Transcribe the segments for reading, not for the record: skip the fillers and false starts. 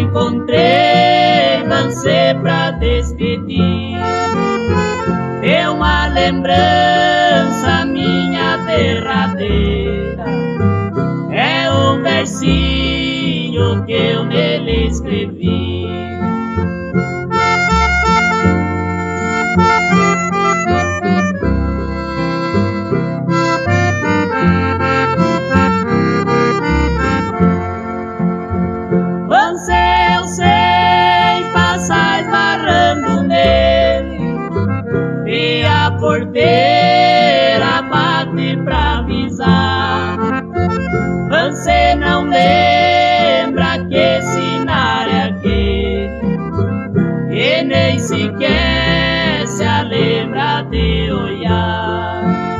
encontrei, lancei pra despedir. É uma lembrança minha derradeira, é um versinho que eu nele escrevi. Eu sei, passar esbarrando nele, e a porteira bate pra avisar. Você não lembra que sinal é aquele, e nem sequer se lembra de olhar.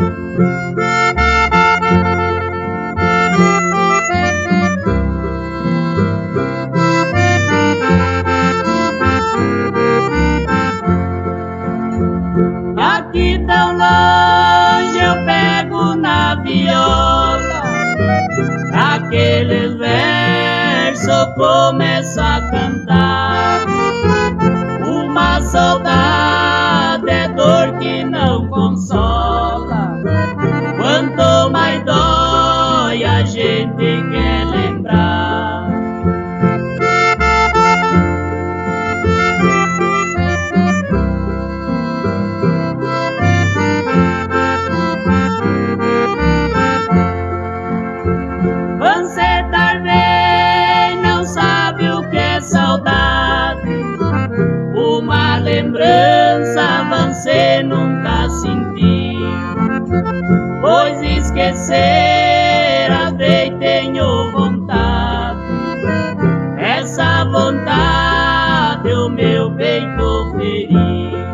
Aqui tão longe eu pego na viola, aqueles versos começo a cantar. Uma saudade é dor que não consola, quanto mais dói a gente quer lembrar. Você talvez não sabe o que é saudade, uma lembrança você nunca sentiu, pois esquecer às vezes tenho vontade, essa vontade o meu peito feriu.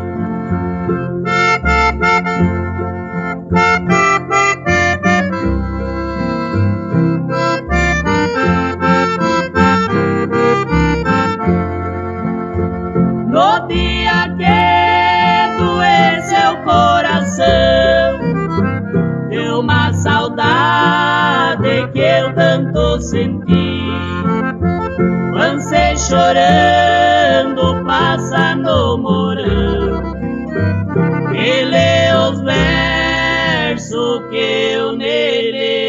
No dia que doeceu o coração, deu uma saudade que eu tanto senti. Você chorando passa no morão e lê os versos que eu nele